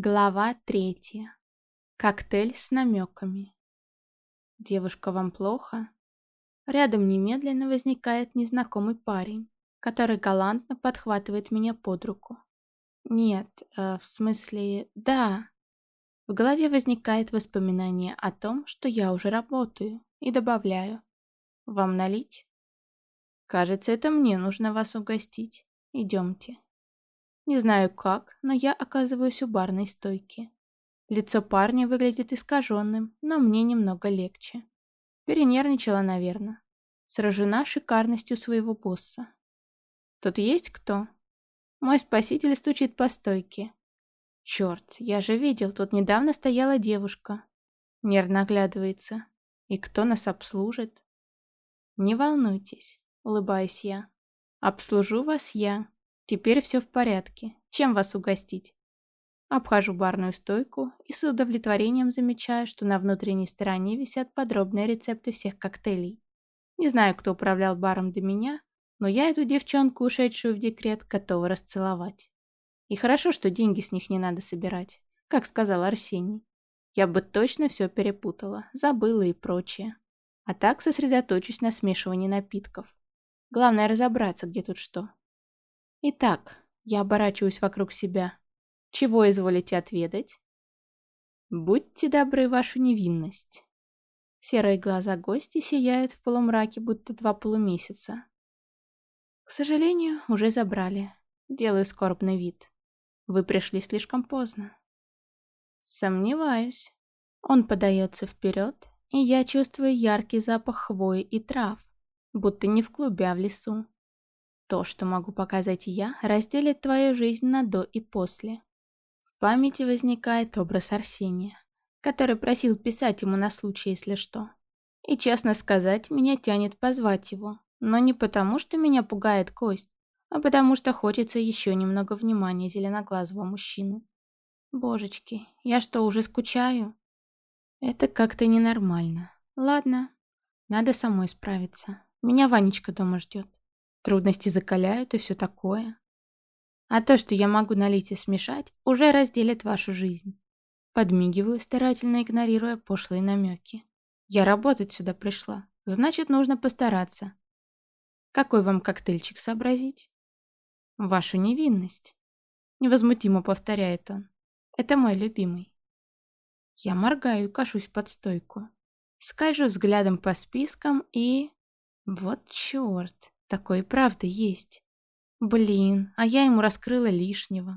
Глава 3. Коктейль с намеками. «Девушка, вам плохо?» Рядом немедленно возникает незнакомый парень, который галантно подхватывает меня под руку. «Нет, в смысле, да». В голове возникает воспоминание о том, что я уже работаю, и добавляю: «Вам налить?» «Кажется, это мне нужно вас угостить. Идемте». Не знаю как, но я оказываюсь у барной стойки. Лицо парня выглядит искаженным, но мне немного легче. Перенервничала, наверное. Сражена шикарностью своего босса. «Тут есть кто?» Мой спаситель стучит по стойке. «Черт, я же видел, тут недавно стояла девушка». Нервно оглядывается. «И кто нас обслужит?» «Не волнуйтесь», — улыбаюсь я. «Обслужу вас я. Теперь все в порядке. Чем вас угостить?» Обхожу барную стойку и с удовлетворением замечаю, что на внутренней стороне висят подробные рецепты всех коктейлей. Не знаю, кто управлял баром до меня, но я эту девчонку, ушедшую в декрет, готова расцеловать. И хорошо, что деньги с них не надо собирать, как сказал Арсений. Я бы точно все перепутала, забыла и прочее. А так сосредоточусь на смешивании напитков. Главное разобраться, где тут что. Итак, я оборачиваюсь вокруг себя. Чего изволите отведать? Будьте добры, вашу невинность. Серые глаза гости сияют в полумраке, будто два полумесяца. К сожалению, уже забрали. Делаю скорбный вид. Вы пришли слишком поздно. Сомневаюсь. Он подается вперед, и я чувствую яркий запах хвои и трав, будто не в клубе, а в лесу. То, что могу показать я, разделит твою жизнь на до и после. В памяти возникает образ Арсения, который просил писать ему на случай, если что. И, честно сказать, меня тянет позвать его, но не потому, что меня пугает кость, а потому что хочется еще немного внимания зеленоглазого мужчины. Божечки, я что, уже скучаю? Это как-то ненормально. Ладно, надо самой справиться. Меня Ванечка дома ждет. Трудности закаляют и все такое. А то, что я могу налить и смешать, уже разделит вашу жизнь. Подмигиваю, старательно игнорируя пошлые намеки. Я работать сюда пришла, значит, нужно постараться. Какой вам коктейльчик сообразить? Вашу невинность. Невозмутимо повторяет он. Это мой любимый. Я моргаю и кашусь под стойку. Скольжу взглядом по спискам и... Вот черт, такой и правда есть. Блин, а я ему раскрыла лишнего.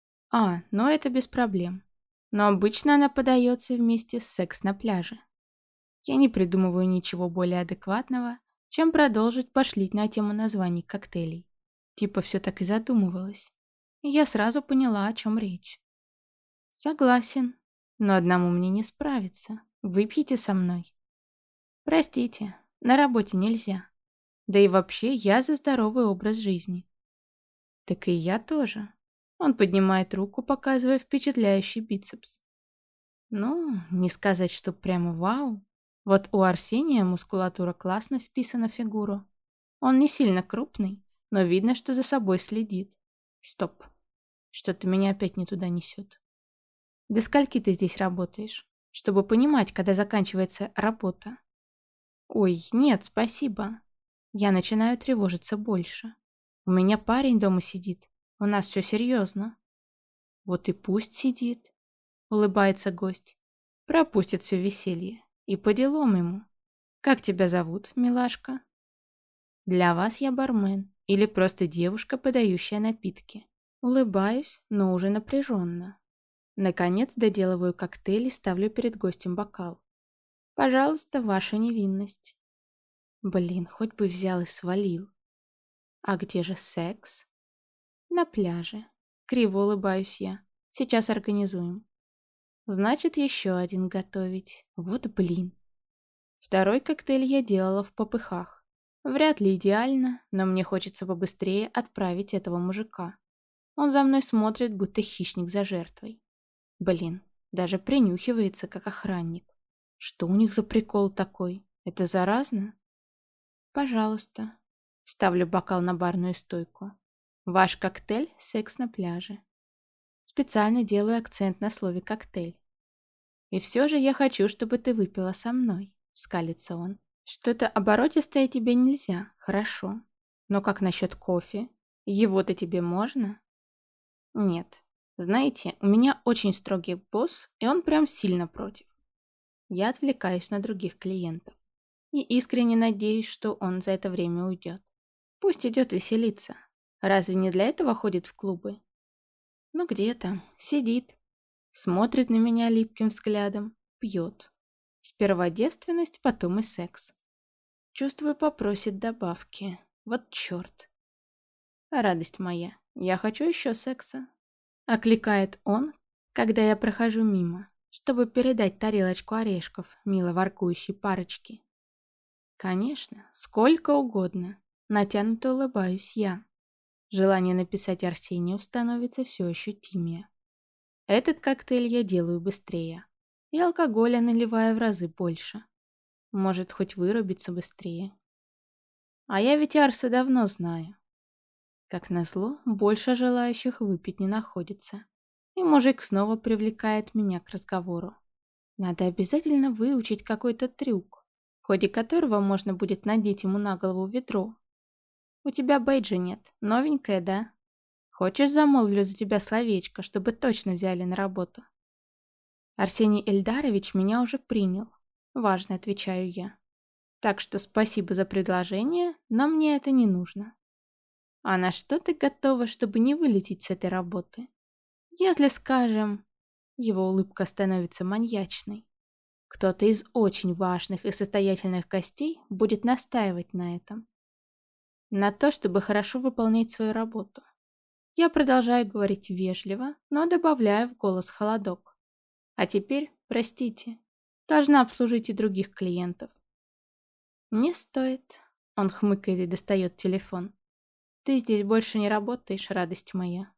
Но это без проблем. Но обычно она подается вместе с секс на пляже. Я не придумываю ничего более адекватного, чем продолжить пошлить на тему названий коктейлей. Типа все так и задумывалось. И я сразу поняла, о чем речь. Согласен, но одному мне не справиться. Выпьете со мной? Простите, на работе нельзя. Да и вообще я за здоровый образ жизни. Так и я тоже. Он поднимает руку, показывая впечатляющий бицепс. Ну, не сказать, что прямо вау. Вот у Арсения мускулатура классно вписана в фигуру. Он не сильно крупный, но видно, что за собой следит. Стоп. Что-то меня опять не туда несет. До скольки ты здесь работаешь? Чтобы понимать, когда заканчивается работа. Ой, нет, спасибо. Я начинаю тревожиться больше. У меня парень дома сидит. У нас все серьезно. Вот и пусть сидит, улыбается гость. Пропустит все веселье. И по делам ему. Как тебя зовут, милашка? Для вас я бармен. Или просто девушка, подающая напитки. Улыбаюсь, но уже напряженно. Наконец доделываю коктейль и ставлю перед гостем бокал. Пожалуйста, ваша невинность. Блин, хоть бы взял и свалил. А где же секс? На пляже. Криво улыбаюсь я. Сейчас организуем. Значит, еще один готовить. Вот блин. Второй коктейль я делала в попыхах. Вряд ли идеально, но мне хочется побыстрее отправить этого мужика. Он за мной смотрит, будто хищник за жертвой. Блин, даже принюхивается, как охранник. Что у них за прикол такой? Это заразно? Пожалуйста. Ставлю бокал на барную стойку. Ваш коктейль — секс на пляже. Специально делаю акцент на слове «коктейль». «И все же я хочу, чтобы ты выпила со мной», — скалится он. «Что-то оборотистое тебе нельзя, хорошо. Но как насчет кофе? Его-то тебе можно?» «Нет. Знаете, у меня очень строгий босс, и он прям сильно против. Я отвлекаюсь на других клиентов. И искренне надеюсь, что он за это время уйдет. Пусть идет веселиться. Разве не для этого ходит в клубы? Ну где там? Сидит. Смотрит на меня липким взглядом. Пьет. Сперва девственность, потом и секс. Чувствую, попросит добавки. Вот черт. Радость моя, я хочу еще секса. Окликает он, когда я прохожу мимо, чтобы передать тарелочку орешков мило воркующей парочке. Конечно, сколько угодно. Натянуто улыбаюсь я. Желание написать Арсению становится все ощутимее. Этот коктейль я делаю быстрее. И алкоголя наливаю в разы больше. Может, хоть вырубиться быстрее. А я ведь Арса давно знаю. Как назло, больше желающих выпить не находится. И мужик снова привлекает меня к разговору. Надо обязательно выучить какой-то трюк, в ходе которого можно будет надеть ему на голову ведро. У тебя бейджа нет, новенькая, да? Хочешь, замолвлю за тебя словечко, чтобы точно взяли на работу? Арсений Эльдарович меня уже принял. Важно, отвечаю я. Так что спасибо за предложение, но мне это не нужно. А на что ты готова, чтобы не вылететь с этой работы? Если, скажем, его улыбка становится маньячной, кто-то из очень важных и состоятельных гостей будет настаивать на этом. На то, чтобы хорошо выполнять свою работу. Я продолжаю говорить вежливо, но добавляю в голос холодок. А теперь, простите, должна обслужить и других клиентов. Не стоит. Он хмыкает и достает телефон. Ты здесь больше не работаешь, радость моя.